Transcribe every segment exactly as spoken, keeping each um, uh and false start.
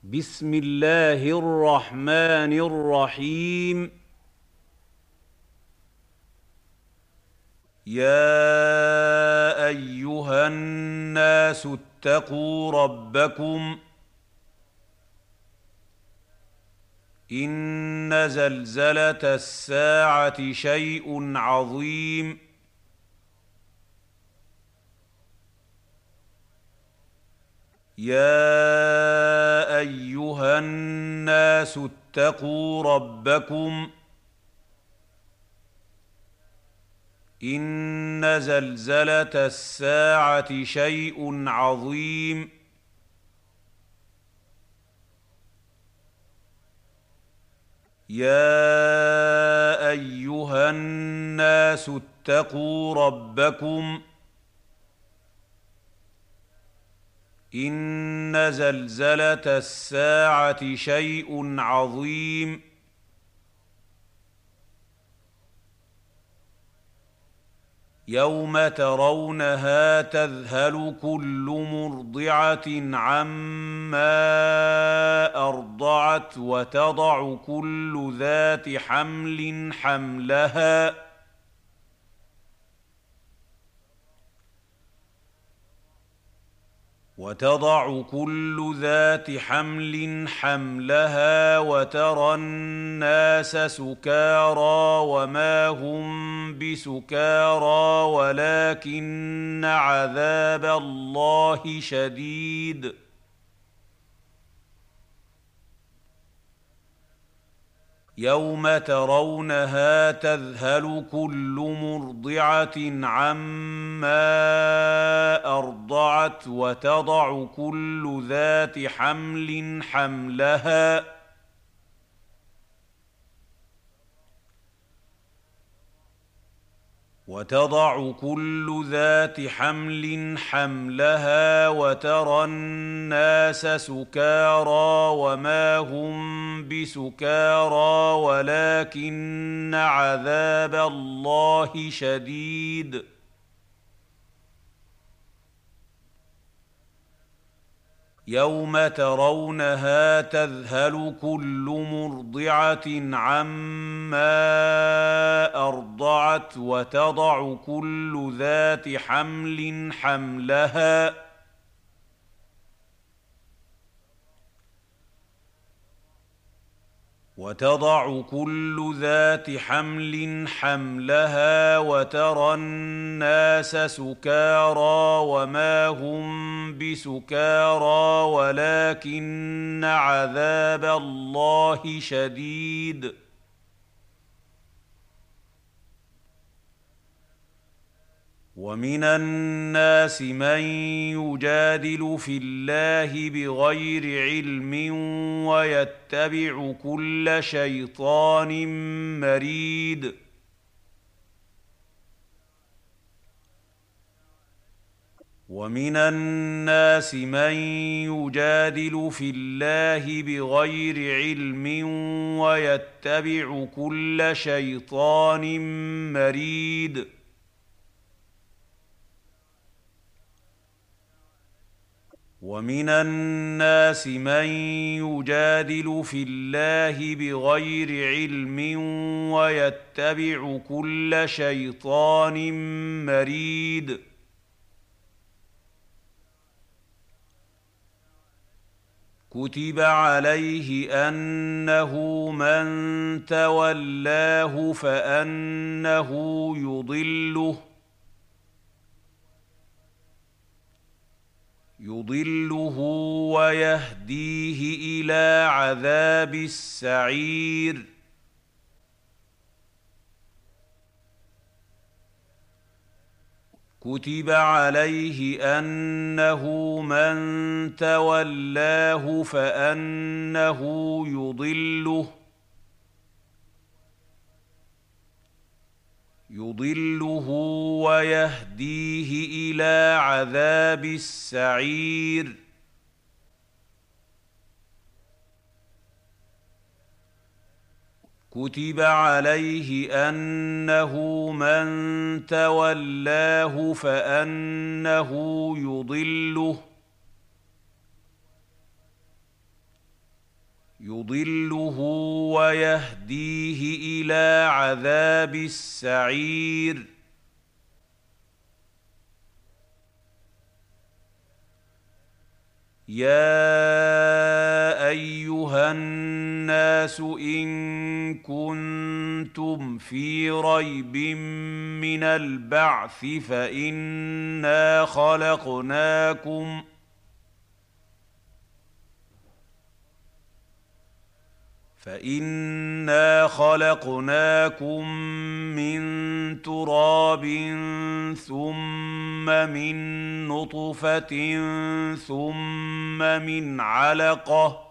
بسم الله الرحمن الرحيم. يا أيها الناس اتقوا ربكم. إن زلزلة الساعة شيء عظيم. يا أيها الناس اتقوا ربكم. إن زلزلة الساعة شيء عظيم. يا أيها الناس اتقوا ربكم. إن زلزلة الساعة شيء عظيم. يوم ترونها تذهل كل مرضعة عما أرضعت وتضع كل ذات حمل حملها وتضع كل ذات حمل حملها وترى الناس سكارى وما هم بسكارى ولكن عذاب الله شديد. يوم ترونها تذهل كل مرضعة عما أرضعت وتضع كل ذات حمل حملها وتضع كل ذات حمل حملها وترى الناس سكارى وما هم بسكارى ولكن عذاب الله شديد. يوم ترونها تذهل كل مرضعة عما أرضعت وتضع كل ذات حمل حملها وتضع كل ذات حمل حملها وترى الناس سكارى وما هم بسكارى ولكن عذاب الله شديد. ومن الناس من يجادل في الله بغير علم ويتبع كل شيطان مريد. ومن الناس من يجادل في الله بغير علم ويتبع كل شيطان مريد. ومن الناس من يجادل في الله بغير علم ويتبع كل شيطان مريد. كتب عليه أنه من تولاه فأنه يضله يضله ويهديه إلى عذاب السعير. كتب عليه أنه من تولاه فأنه يضله يضله ويهديه إلى عذاب السعير. كتب عليه أنه من تولاه فأنه يضله يضله ويهديه إلى عذاب السعير. يا أيها الناس إن كنتم في ريب من البعث فإنا خلقناكم فإنا خلقناكم من تراب ثم من نطفة ثم من علقة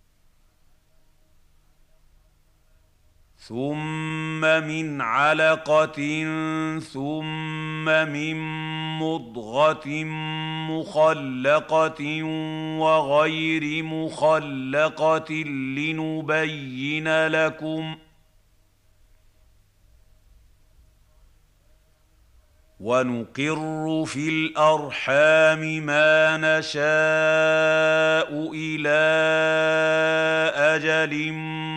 ثم من علقة ثم من مضغة مخلقة وغير مخلقة لنبين لكم ونقر في الأرحام ما نشاء إلى أجل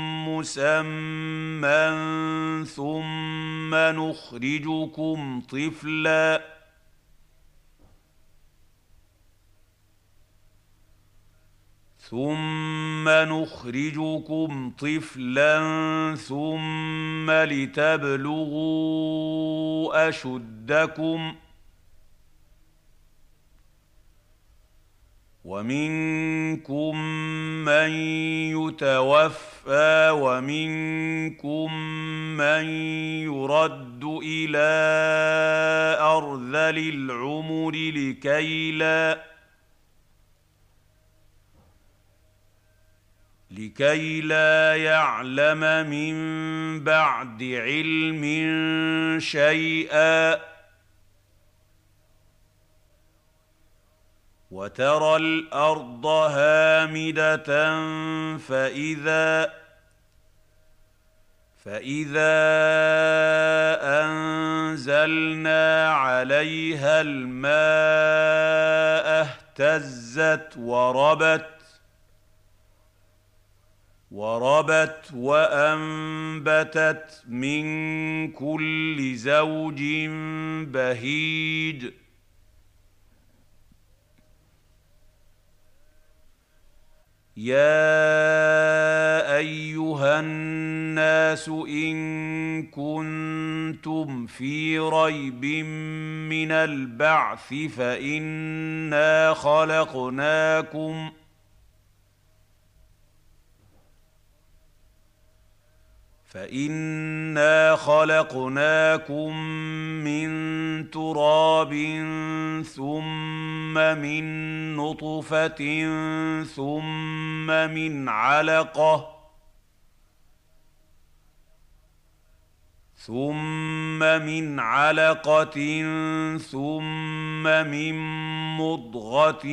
مسمى ثم نخرجكم طفلا ثم نخرجكم طفلا ثم لتبلغوا أشدكم ومنكم من يتوفى ومنكم من يرد إلى أرذل العمر لكي لا لكي لا يعلم من بعد علم شيئا وترى الأرض هامدة فإذا فإذا أنزلنا عليها الماء اهتزت وربت وربت وأنبتت من كل زوج بهيج. يا أيها الناس إن كنتم في ريب من البعث فإنا خلقناكم فإنا خلقناكم من تراب ثم من نطفة ثم من علقة ثم من علقة ثم من مضغة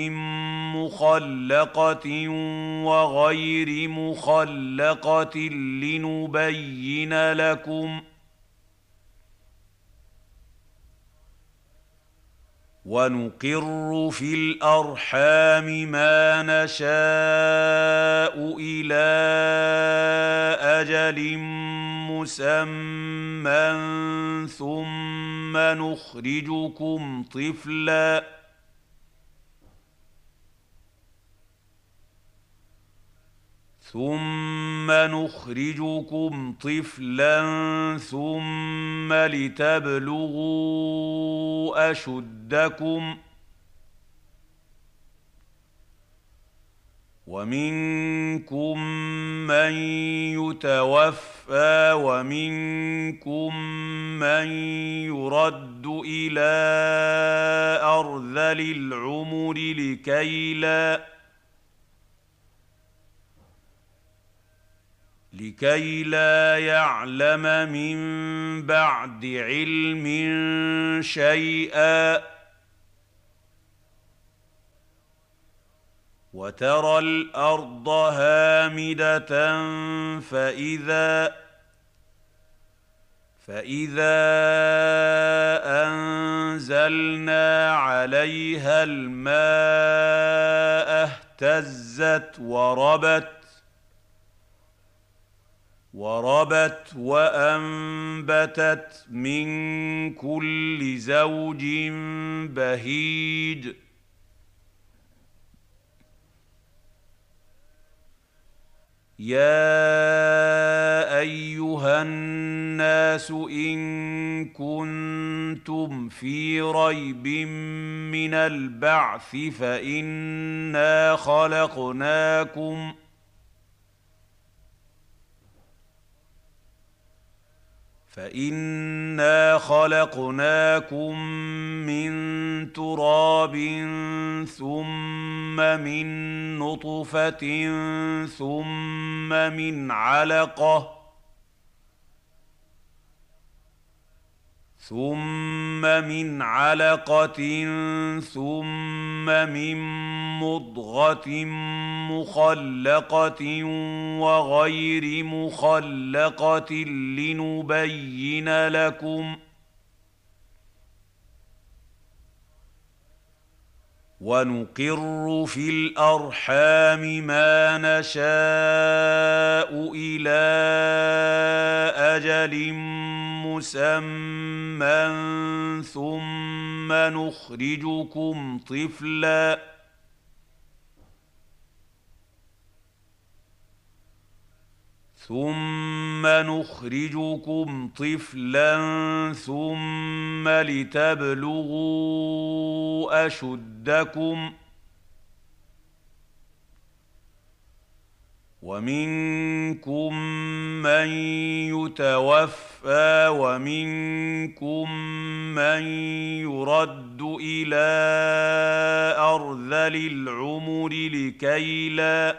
مخلقة وغير مخلقة لنبين لكم ونقر في الأرحام ما نشاء إلى أجل مسمى ثم نخرجكم طفلا ثم نخرجكم طفلا ثم لتبلغوا أشدكم ومنكم من يتوفى ومنكم من يرد إلى أرذل العمر لكي لا لكي لا يعلم من بعد علم شيئا وترى الأرض هامدة فإذا فإذا أنزلنا عليها الماء اهتزت وربت وربت وأنبتت من كل زوج بهيج يا أيها الناس إن كنتم في ريب من البعث فإنا خلقناكم فإنا خلقناكم من تراب ثم من نطفة ثم من علقة ثم من علقة ثم من مضغة مخلقة وغير مخلقة لنبين لكم ونقر في الأرحام ما نشاء إلى أجل مسمى ثم نخرجكم طفلا ثم نخرجكم طفلا ثم لتبلغوا أشدكم ومنكم من يتوفى ومنكم من يرد إلى أرذل العمر لكي لا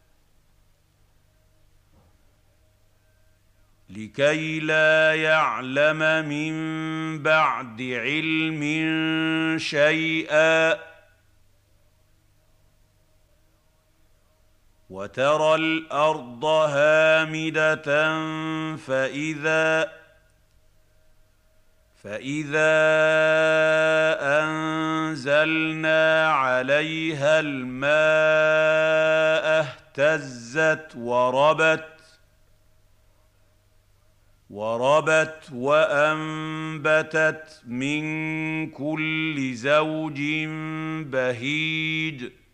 لكي لا يعلم من بعد علم شيئا وترى الأرض هامدة فإذا فإذا أنزلنا عليها الماء اهتزت وربت وربت وأنبتت من كل زوج بهيج